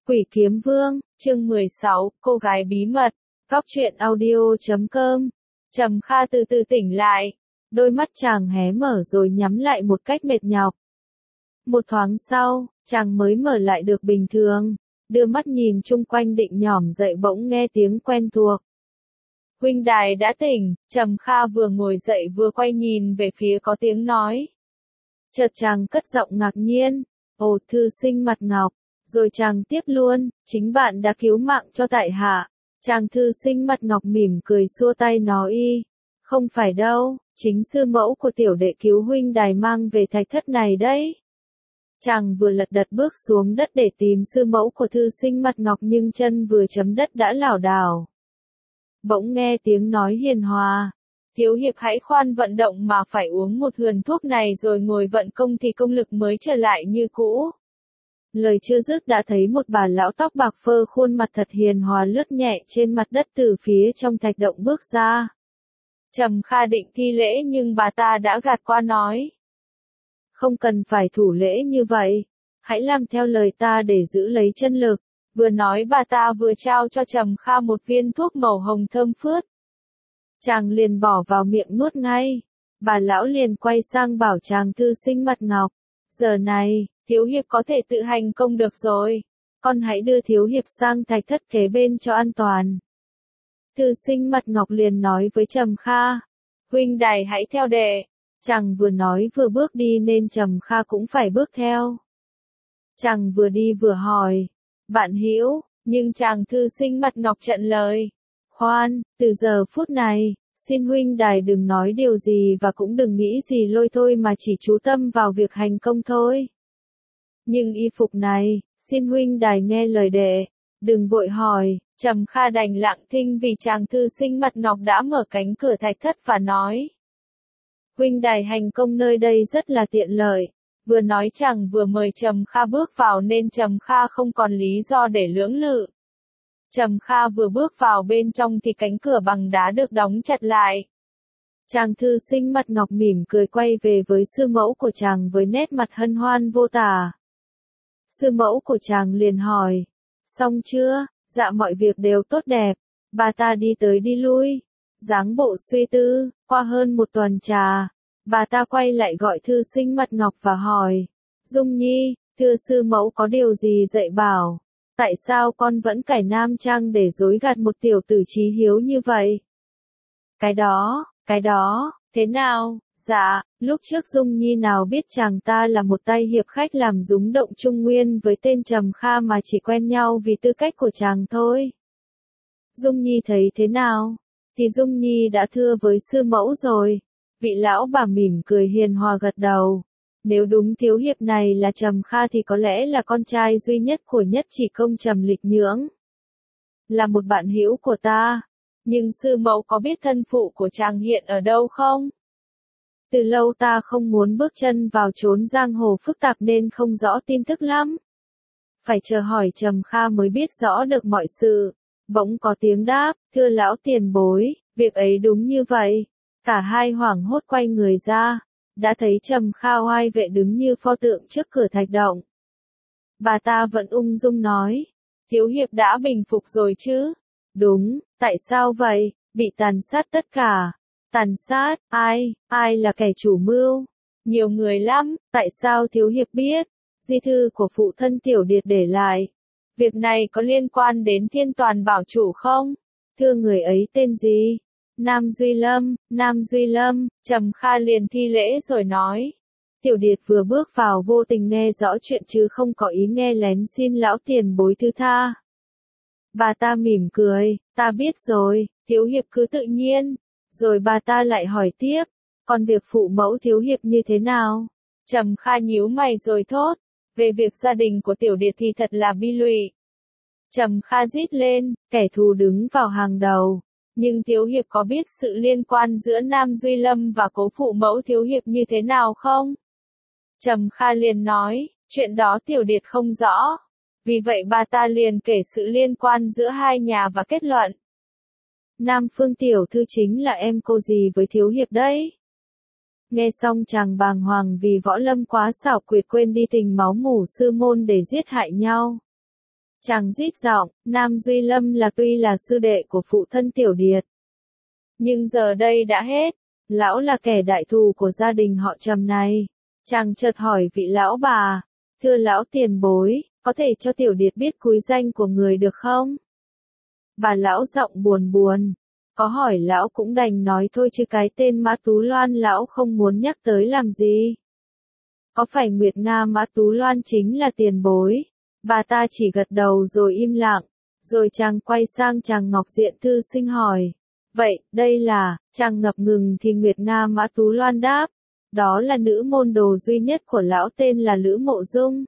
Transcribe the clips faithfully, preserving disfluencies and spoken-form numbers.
Quỷ Kiếm Vương, chương mười sáu, cô gái bí mật, góc truyện audio chấm com. Trầm Kha từ từ tỉnh lại, đôi mắt chàng hé mở rồi nhắm lại một cách mệt nhọc. Một thoáng sau, chàng mới mở lại được bình thường, đưa mắt nhìn chung quanh định nhỏm dậy bỗng nghe tiếng quen thuộc. Huynh đài đã tỉnh, Trầm Kha vừa ngồi dậy vừa quay nhìn về phía có tiếng nói. Chợt chàng cất giọng ngạc nhiên, ồ thư sinh mặt ngọc. Rồi chàng tiếp luôn, chính bạn đã cứu mạng cho tại hạ. Chàng thư sinh mặt ngọc mỉm cười xua tay nói y. Không phải đâu, chính sư mẫu của tiểu đệ cứu huynh đài mang về thạch thất này đấy. Chàng vừa lật đật bước xuống đất để tìm sư mẫu của thư sinh mặt ngọc nhưng chân vừa chấm đất đã lảo đảo. Bỗng nghe tiếng nói hiền hòa. Thiếu hiệp hãy khoan vận động mà phải uống một hườn thuốc này rồi ngồi vận công thì công lực mới trở lại như cũ. Lời chưa dứt đã thấy một bà lão tóc bạc phơ khuôn mặt thật hiền hòa lướt nhẹ trên mặt đất từ phía trong thạch động bước ra. Trầm Kha định thi lễ nhưng bà ta đã gạt qua nói. Không cần phải thủ lễ như vậy, hãy làm theo lời ta để giữ lấy chân lực. Vừa nói bà ta vừa trao cho Trầm Kha một viên thuốc màu hồng thơm phướt. Chàng liền bỏ vào miệng nuốt ngay. Bà lão liền quay sang bảo chàng thư sinh mặt ngọc. Giờ này, thiếu hiệp có thể tự hành công được rồi. Con hãy đưa thiếu hiệp sang thạch thất kế bên cho an toàn. Thư sinh mặt ngọc liền nói với Trầm Kha. Huynh đài hãy theo đệ. Chàng vừa nói vừa bước đi nên Trầm Kha cũng phải bước theo. Chàng vừa đi vừa hỏi. Bạn hữu, nhưng chàng thư sinh mặt ngọc chặn lời. Khoan, từ giờ phút này, xin huynh đài đừng nói điều gì và cũng đừng nghĩ gì lôi thôi mà chỉ chú tâm vào việc hành công thôi. Nhưng y phục này, xin huynh đài nghe lời đệ, đừng vội hỏi. Trầm Kha đành lặng thinh vì chàng thư sinh mặt ngọc đã mở cánh cửa thạch thất và nói. Huynh đài hành công nơi đây rất là tiện lợi. Vừa nói chàng vừa mời Trầm Kha bước vào nên Trầm Kha không còn lý do để lưỡng lự. Trầm Kha vừa bước vào bên trong thì cánh cửa bằng đá được đóng chặt lại. Chàng thư sinh mặt ngọc mỉm cười quay về với sư mẫu của chàng với nét mặt hân hoan vô tả. Sư mẫu của chàng liền hỏi. Xong chưa? Dạ mọi việc đều tốt đẹp. Bà ta đi tới đi lui. Dáng bộ suy tư, qua hơn một tuần trà. Bà ta quay lại gọi thư sinh mặt ngọc và hỏi. Dung Nhi, thưa sư mẫu có điều gì dạy bảo? Tại sao con vẫn cải nam trang để dối gạt một tiểu tử chí hiếu như vậy? Cái đó, cái đó, thế nào? Dạ, lúc trước Dung Nhi nào biết chàng ta là một tay hiệp khách làm rúng động Trung Nguyên với tên Trầm Kha mà chỉ quen nhau vì tư cách của chàng thôi. Dung Nhi thấy thế nào? Thì Dung Nhi đã thưa với sư mẫu rồi. Vị lão bà mỉm cười hiền hòa gật đầu. Nếu đúng thiếu hiệp này là Trầm Kha thì có lẽ là con trai duy nhất của Nhất Chỉ Công Trầm Lịch Nhưỡng. Là một bạn hữu của ta. Nhưng sư mẫu có biết thân phụ của chàng hiện ở đâu không? Từ lâu ta không muốn bước chân vào chốn giang hồ phức tạp nên không rõ tin tức lắm. Phải chờ hỏi Trầm Kha mới biết rõ được mọi sự. Bỗng có tiếng đáp, thưa lão tiền bối, việc ấy đúng như vậy. Cả hai hoảng hốt quay người ra. Đã thấy Trầm Kha oai vệ đứng như pho tượng trước cửa thạch động. Bà ta vẫn ung dung nói. Thiếu hiệp đã bình phục rồi chứ? Đúng, tại sao vậy? Bị tàn sát tất cả. Tàn sát, ai, ai là kẻ chủ mưu? Nhiều người lắm, tại sao thiếu hiệp biết? Di thư của phụ thân tiểu điệt để lại. Việc này có liên quan đến Thiên Toàn Bảo Chủ không? Thưa người ấy tên gì? Nam Duy Lâm, Nam Duy Lâm, Trầm Kha liền thi lễ rồi nói. Tiểu điệt vừa bước vào vô tình nghe rõ chuyện chứ không có ý nghe lén, xin lão tiền bối thứ tha. Bà ta mỉm cười, ta biết rồi, thiếu hiệp cứ tự nhiên. Rồi bà ta lại hỏi tiếp, còn việc phụ mẫu thiếu hiệp như thế nào? Trầm Kha nhíu mày rồi thốt, về việc gia đình của tiểu điệt thì thật là bi lụy. Trầm Kha rít lên, kẻ thù đứng vào hàng đầu. Nhưng thiếu hiệp có biết sự liên quan giữa Nam Duy Lâm và cố phụ mẫu thiếu hiệp như thế nào không? Trầm Kha liền nói, chuyện đó tiểu điệt không rõ. Vì vậy bà ta liền kể sự liên quan giữa hai nhà và kết luận. Nam Phương tiểu thư chính là em cô gì với thiếu hiệp đấy. Nghe xong chàng bàng hoàng vì Võ Lâm quá xảo quyệt quên đi tình máu mủ sư môn để giết hại nhau. Chàng rít giọng, Nam Duy Lâm là tuy là sư đệ của phụ thân Tiểu Điệt. Nhưng giờ đây đã hết, lão là kẻ đại thù của gia đình họ Trầm này. Chàng chợt hỏi vị lão bà, thưa lão tiền bối, có thể cho Tiểu Điệt biết cúi danh của người được không? Bà lão giọng buồn buồn, có hỏi lão cũng đành nói thôi chứ cái tên Mã Tú Loan lão không muốn nhắc tới làm gì. Có phải Nguyệt Nga Mã Tú Loan chính là tiền bối? Bà ta chỉ gật đầu rồi im lặng, rồi chàng quay sang chàng Ngọc Diện thư sinh hỏi. Vậy, đây là, chàng ngập ngừng thì Nguyệt Nga Mã Tú Loan đáp. Đó là nữ môn đồ duy nhất của lão tên là Lữ Mộ Dung.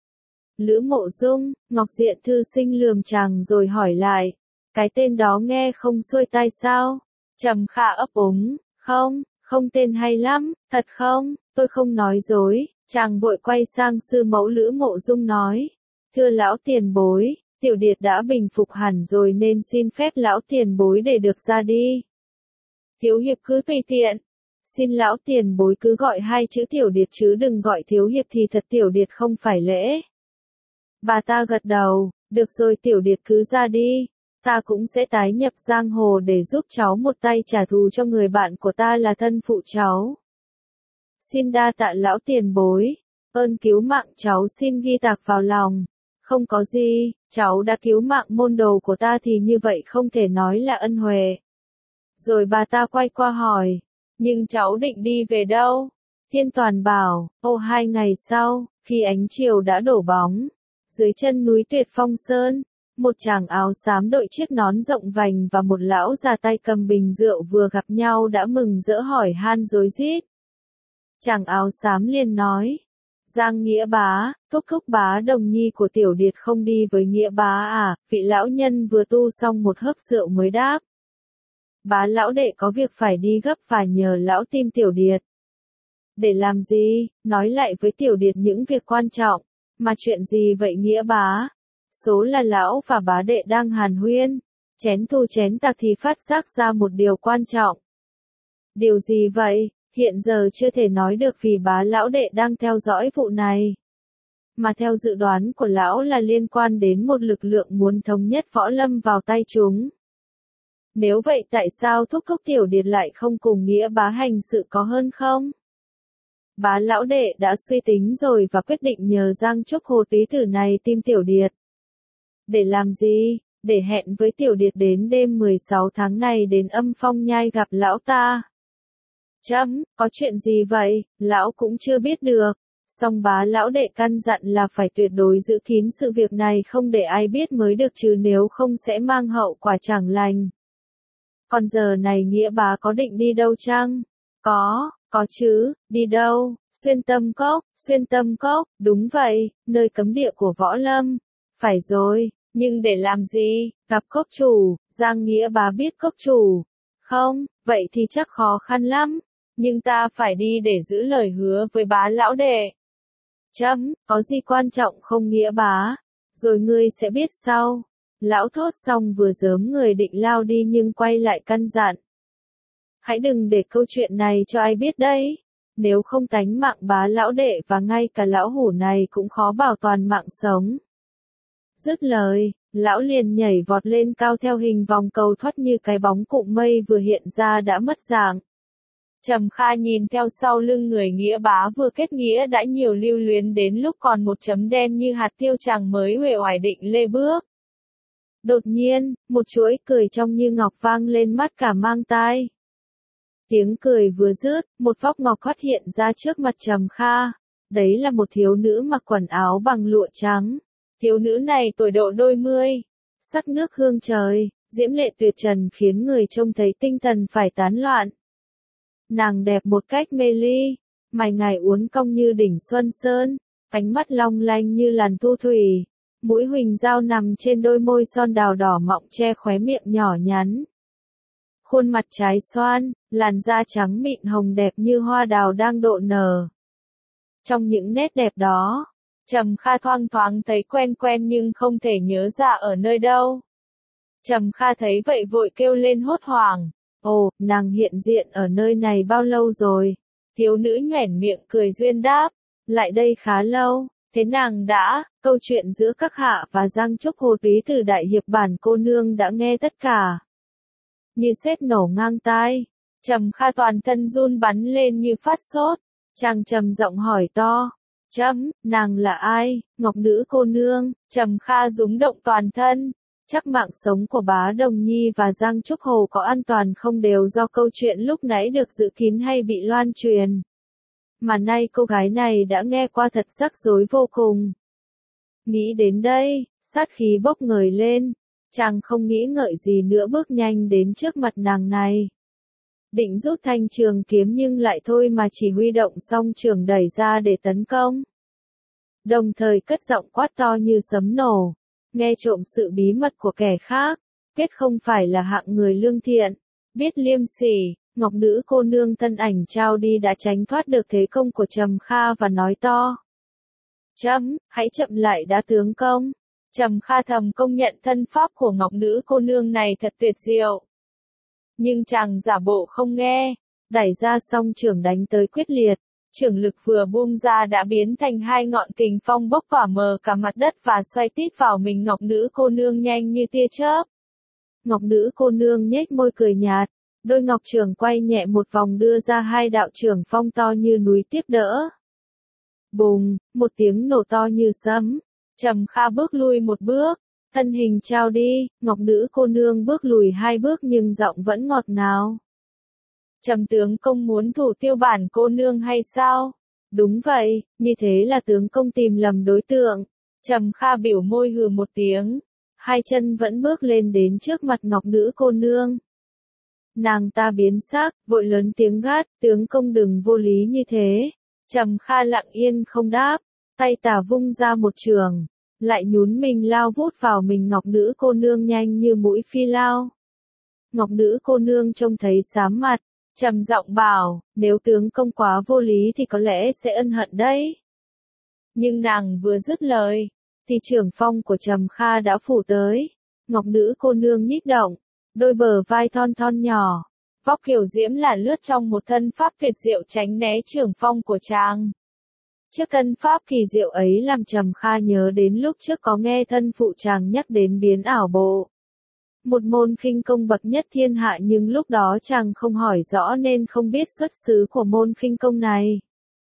Lữ Mộ Dung, Ngọc Diện thư sinh lườm chàng rồi hỏi lại. Cái tên đó nghe không xuôi tai sao? Trầm Kha ấp úng, không, không tên hay lắm, thật không, tôi không nói dối. Chàng vội quay sang sư mẫu Lữ Mộ Dung nói. Thưa lão tiền bối, Tiểu Điệt đã bình phục hẳn rồi nên xin phép lão tiền bối để được ra đi. Thiếu hiệp cứ tùy tiện. Xin lão tiền bối cứ gọi hai chữ Tiểu Điệt chứ đừng gọi thiếu hiệp thì thật Tiểu Điệt không phải lễ. Bà ta gật đầu, được rồi Tiểu Điệt cứ ra đi. Ta cũng sẽ tái nhập giang hồ để giúp cháu một tay trả thù cho người bạn của ta là thân phụ cháu. Xin đa tạ lão tiền bối, ơn cứu mạng cháu xin ghi tạc vào lòng. Không có gì, cháu đã cứu mạng môn đồ của ta thì như vậy không thể nói là ân huệ. Rồi bà ta quay qua hỏi, nhưng cháu định đi về đâu? Thiên Toàn bảo, ô hai ngày sau, khi ánh chiều đã đổ bóng, dưới chân núi Tuyệt Phong Sơn, một chàng áo xám đội chiếc nón rộng vành và một lão già tay cầm bình rượu vừa gặp nhau đã mừng rỡ hỏi han rối rít. Chàng áo xám liền nói, Giang Nghĩa bá, thúc thúc bá đồng nhi của Tiểu Điệt không đi với Nghĩa bá à? Vị lão nhân vừa tu xong một hớp rượu mới đáp. Bá lão đệ có việc phải đi gấp và nhờ lão tìm Tiểu Điệt. Để làm gì? Nói lại với Tiểu Điệt những việc quan trọng. Mà chuyện gì vậy Nghĩa bá? Số là lão và bá đệ đang hàn huyên. Chén thu chén tạc thì phát giác ra một điều quan trọng. Điều gì vậy? Hiện giờ chưa thể nói được vì bá lão đệ đang theo dõi vụ này. Mà theo dự đoán của lão là liên quan đến một lực lượng muốn thống nhất võ lâm vào tay chúng. Nếu vậy tại sao thúc thúc Tiểu Điệt lại không cùng Nghĩa bá hành sự có hơn không? Bá lão đệ đã suy tính rồi và quyết định nhờ Giang Trúc Hồ túy tử này tìm Tiểu Điệt. Để làm gì? Để hẹn với Tiểu Điệt đến đêm mười sáu tháng này đến Âm Phong Nhai gặp lão ta. Chấm, có chuyện gì vậy? Lão cũng chưa biết được. Song bá lão đệ căn dặn là phải tuyệt đối giữ kín sự việc này không để ai biết mới được chứ nếu không sẽ mang hậu quả chẳng lành. Còn giờ này Nghĩa bá có định đi đâu chăng? Có, có chứ, đi đâu? Xuyên Tâm Cốc, Xuyên Tâm Cốc, đúng vậy, nơi cấm địa của võ lâm. Phải rồi, nhưng để làm gì? Gặp cốc chủ, Giang Nghĩa bá biết cốc chủ. Không, vậy thì chắc khó khăn lắm. Nhưng ta phải đi để giữ lời hứa với bá lão đệ. Chấm, có gì quan trọng không Nghĩa bá? Rồi ngươi sẽ biết sau. Lão thốt xong vừa giớm người định lao đi nhưng quay lại căn dặn. Hãy đừng để câu chuyện này cho ai biết đấy. Nếu không tánh mạng bá lão đệ và ngay cả lão hủ này cũng khó bảo toàn mạng sống. Dứt lời, lão liền nhảy vọt lên cao theo hình vòng cầu thoát như cái bóng cụm mây vừa hiện ra đã mất dạng. Trầm Kha nhìn theo sau lưng người Nghĩa bá vừa kết nghĩa đã nhiều lưu luyến đến lúc còn một chấm đen như hạt tiêu chàng mới uể oải định lê bước. Đột nhiên, một chuỗi cười trong như ngọc vang lên mắt cả mang tai. Tiếng cười vừa dứt, một vóc ngọc thoát hiện ra trước mặt Trầm Kha. Đấy là một thiếu nữ mặc quần áo bằng lụa trắng. Thiếu nữ này tuổi độ đôi mươi, sắc nước hương trời, diễm lệ tuyệt trần khiến người trông thấy tinh thần phải tán loạn. Nàng đẹp một cách mê ly, mày ngài uốn cong như đỉnh Xuân Sơn, ánh mắt long lanh như làn thu thủy, mũi huỳnh dao nằm trên đôi môi son đào đỏ mọng che khóe miệng nhỏ nhắn. Khuôn mặt trái xoan, làn da trắng mịn hồng đẹp như hoa đào đang độ nở. Trong những nét đẹp đó, Trầm Kha thoang thoáng thấy quen quen nhưng không thể nhớ ra ở nơi đâu. Trầm Kha thấy vậy vội kêu lên hốt hoảng. Ồ, nàng hiện diện ở nơi này bao lâu rồi? Thiếu nữ nhoẻn miệng cười duyên đáp. Lại đây khá lâu, Thế nàng đã, câu chuyện giữa các hạ và Giang Trúc Hồ túy từ đại hiệp bản cô nương đã nghe tất cả. Như sét nổ ngang tai, Trầm Kha toàn thân run bắn lên như phát sốt, chàng trầm giọng hỏi to. Chấm, nàng là ai, Ngọc Nữ cô nương? Trầm Kha rúng động toàn thân. Chắc mạng sống của Bá Đồng Nhi và Giang Trúc Hồ có an toàn không đều do câu chuyện lúc nãy được giữ kín hay bị loan truyền. Mà nay cô gái này đã nghe qua thật rắc rối vô cùng. Nghĩ đến đây, sát khí bốc ngời lên, chàng không nghĩ ngợi gì nữa bước nhanh đến trước mặt nàng này. Định rút thanh trường kiếm nhưng lại thôi mà chỉ huy động song trường đẩy ra để tấn công. Đồng thời cất giọng quát to như sấm nổ, nghe trộm sự bí mật của kẻ khác, biết không phải là hạng người lương thiện, biết liêm sỉ. Ngọc Nữ cô nương thân ảnh trao đi đã tránh thoát được thế công của Trầm Kha và nói to. Chấm, hãy chậm lại đã tướng công. Trầm Kha thầm công nhận thân pháp của Ngọc Nữ cô nương này thật tuyệt diệu. Nhưng chàng giả bộ không nghe, đẩy ra song trưởng đánh tới quyết liệt. Trưởng lực vừa buông ra đã biến thành hai ngọn kình phong bốc tỏa mờ cả mặt đất và xoay tít vào mình Ngọc Nữ cô nương nhanh như tia chớp. Ngọc Nữ cô nương nhếch môi cười nhạt. Đôi ngọc trường quay nhẹ một vòng đưa ra hai đạo trưởng phong to như núi tiếp đỡ. Bùng, một tiếng nổ to như sấm. Trầm Kha bước lui một bước, thân hình trao đi, Ngọc Nữ cô nương bước lùi hai bước nhưng giọng vẫn ngọt ngào. Trầm tướng công muốn thủ tiêu bản cô nương hay sao? Đúng vậy, như thế là tướng công tìm lầm đối tượng. Trầm Kha biểu môi hừ một tiếng, hai chân vẫn bước lên đến trước mặt Ngọc Nữ cô nương. Nàng ta biến sắc, vội lớn tiếng gắt, tướng công đừng vô lý như thế. Trầm Kha lặng yên không đáp, tay tả vung ra một trường, lại nhún mình lao vút vào mình Ngọc Nữ cô nương nhanh như mũi phi lao. Ngọc Nữ cô nương trông thấy xám mặt, trầm giọng bảo, nếu tướng công quá vô lý thì có lẽ sẽ ân hận đấy. Nhưng nàng vừa dứt lời, thì trưởng phong của Trầm Kha đã phủ tới. Ngọc Nữ cô nương nhích động, đôi bờ vai thon thon nhỏ, vóc kiều diễm là lướt trong một thân pháp tuyệt diệu tránh né trưởng phong của chàng. Trước thân pháp kỳ diệu ấy làm Trầm Kha nhớ đến lúc trước có nghe thân phụ chàng nhắc đến biến ảo bộ. Một môn khinh công bậc nhất thiên hạ nhưng lúc đó chàng không hỏi rõ nên không biết xuất xứ của môn khinh công này.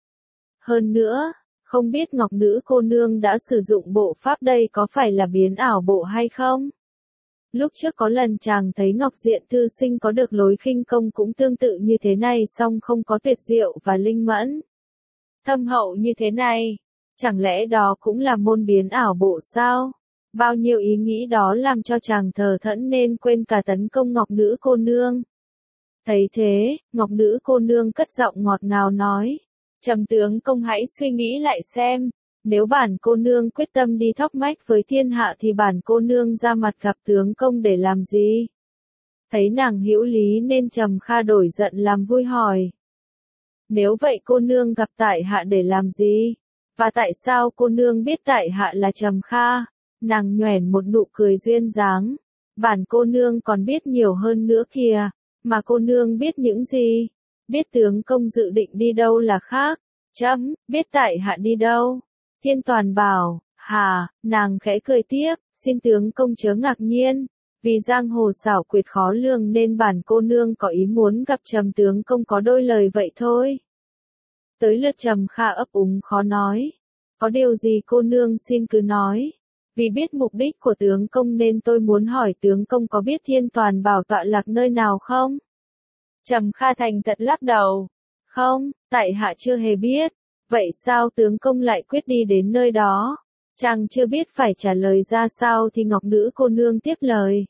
Hơn nữa, không biết Ngọc Nữ cô nương đã sử dụng bộ pháp đây có phải là biến ảo bộ hay không? Lúc trước có lần chàng thấy Ngọc Diện thư sinh có được lối khinh công cũng tương tự như thế này song không có tuyệt diệu và linh mẫn. Thâm hậu như thế này, chẳng lẽ đó cũng là môn biến ảo bộ sao? Bao nhiêu ý nghĩ đó làm cho chàng thờ thẫn nên quên cả tấn công Ngọc Nữ cô nương. Thấy thế, Ngọc Nữ cô nương cất giọng ngọt ngào nói, Trầm tướng công hãy suy nghĩ lại xem. Nếu bản cô nương quyết tâm đi thóc mách với thiên hạ thì bản cô nương ra mặt gặp tướng công để làm gì? Thấy nàng hữu lý nên Trầm Kha đổi giận làm vui hỏi. Nếu vậy cô nương gặp tại hạ để làm gì? Và tại sao cô nương biết tại hạ là Trầm Kha? Nàng nhoẻn một nụ cười duyên dáng. Bản cô nương còn biết nhiều hơn nữa kìa. Mà cô nương biết những gì? Biết tướng công dự định đi đâu là khác. Chấm, biết tại hạ đi đâu? Thiên Toàn bảo, hà, nàng khẽ cười tiếp, xin tướng công chớ ngạc nhiên, vì giang hồ xảo quyệt khó lường nên bản cô nương có ý muốn gặp Trầm tướng công có đôi lời vậy thôi. Tới lượt Trầm Kha ấp úng khó nói, có điều gì cô nương xin cứ nói, vì biết mục đích của tướng công nên tôi muốn hỏi tướng công có biết Thiên Toàn bảo tọa lạc nơi nào không? Trầm Kha thành thật lắc đầu, không, tại hạ chưa hề biết. Vậy sao tướng công lại quyết đi đến nơi đó? Chàng chưa biết phải trả lời ra sao thì Ngọc Nữ cô nương tiếp lời.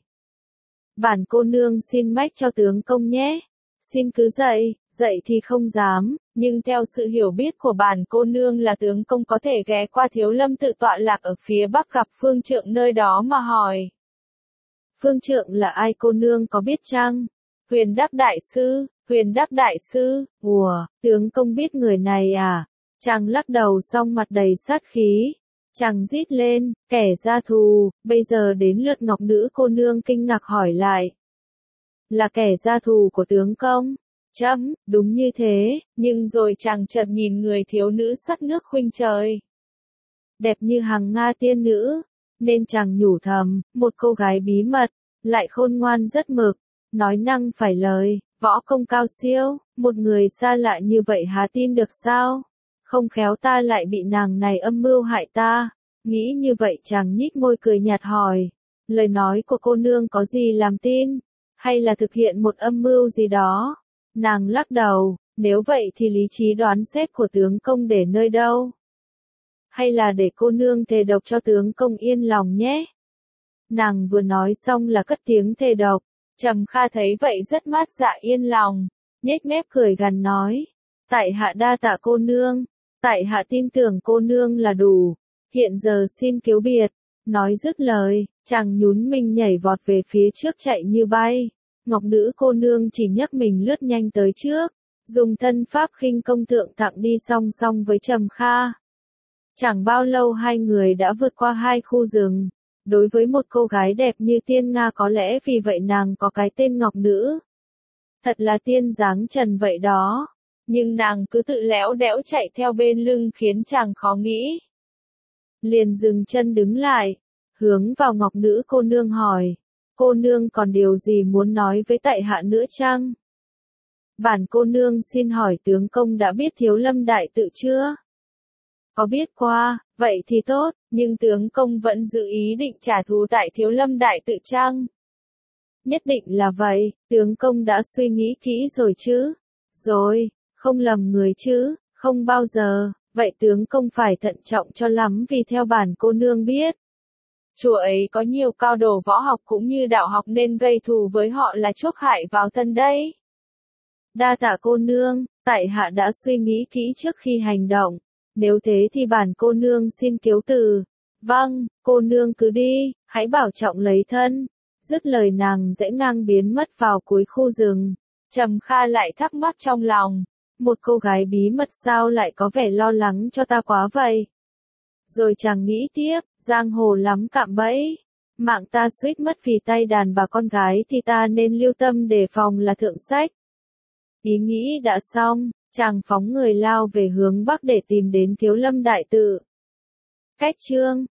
Bản cô nương xin mách cho tướng công nhé. Xin cứ dậy, dậy thì không dám, nhưng theo sự hiểu biết của bản cô nương là tướng công có thể ghé qua Thiếu Lâm tự tọa lạc ở phía bắc gặp Phương Trượng nơi đó mà hỏi. Phương Trượng là ai cô nương có biết chăng? Huyền Đắc Đại Sư, Huyền Đắc Đại Sư, ùa, tướng công biết người này à? Chàng lắc đầu xong mặt đầy sát khí. Chàng rít lên, kẻ gia thù, bây giờ đến lượt Ngọc Nữ cô nương kinh ngạc hỏi lại. Là kẻ gia thù của tướng công? Chấm, đúng như thế, nhưng rồi chàng chợt nhìn người thiếu nữ sắc nước khuynh trời. đẹp như hàng Nga tiên nữ, nên chàng nhủ thầm, một cô gái bí mật, lại khôn ngoan rất mực, nói năng phải lời, võ công cao siêu, một người xa lạ như vậy há tin được sao? Không khéo ta lại bị nàng này âm mưu hại ta. Nghĩ như vậy chàng nhích môi cười nhạt hỏi, lời nói của cô nương có gì làm tin, hay là thực hiện một âm mưu gì đó? Nàng lắc đầu, nếu vậy thì lý trí đoán xét của tướng công để nơi đâu? Hay là để cô nương thề độc cho tướng công yên lòng nhé? Nàng vừa nói xong là cất tiếng thề độc, Trầm Kha thấy vậy rất mát dạ yên lòng, nhếch mép cười gằn nói, tại hạ đa tạ cô nương, tại hạ tin tưởng cô nương là đủ, hiện giờ xin cứu biệt. Nói dứt lời, chàng nhún mình nhảy vọt về phía trước chạy như bay, ngọc nữ cô nương chỉ nhấc mình lướt nhanh tới trước, dùng thân pháp khinh công thượng thặng đi song song với Trầm Kha. Chẳng bao lâu hai người đã vượt qua hai khu rừng. Đối với một cô gái đẹp như tiên Nga có lẽ vì vậy nàng có cái tên ngọc nữ. Thật là tiên dáng trần vậy đó. Nhưng nàng cứ tự léo đẽo chạy theo bên lưng khiến chàng khó nghĩ. Liền dừng chân đứng lại, hướng vào ngọc nữ cô nương hỏi. Cô nương còn điều gì muốn nói với tại hạ nữa chăng? Bản cô nương xin hỏi tướng công đã biết Thiếu Lâm đại tự chưa? Có biết qua, vậy thì tốt, nhưng tướng công vẫn giữ ý định trả thù tại Thiếu Lâm đại tự chăng? Nhất định là vậy, tướng công đã suy nghĩ kỹ rồi chứ? Rồi, không lầm người chứ, không bao giờ, vậy tướng công phải thận trọng cho lắm vì theo bản cô nương biết. Chùa ấy có nhiều cao đồ võ học cũng như đạo học nên gây thù với họ là chuốc hại vào thân đây. Đa tạ cô nương, tại hạ đã suy nghĩ kỹ trước khi hành động. Nếu thế thì bản cô nương xin kiếu từ. Vâng, cô nương cứ đi, hãy bảo trọng lấy thân. Dứt lời nàng dễ ngang biến mất vào cuối khu rừng. Trầm Kha lại thắc mắc trong lòng. Một cô gái bí mật sao lại có vẻ lo lắng cho ta quá vậy? Rồi chàng nghĩ tiếp, giang hồ lắm cạm bẫy. Mạng ta suýt mất vì tay đàn bà con gái thì ta nên lưu tâm đề phòng là thượng sách. Ý nghĩ đã xong. Chàng phóng người lao về hướng bắc để tìm đến Thiếu Lâm đại tự. Cách chương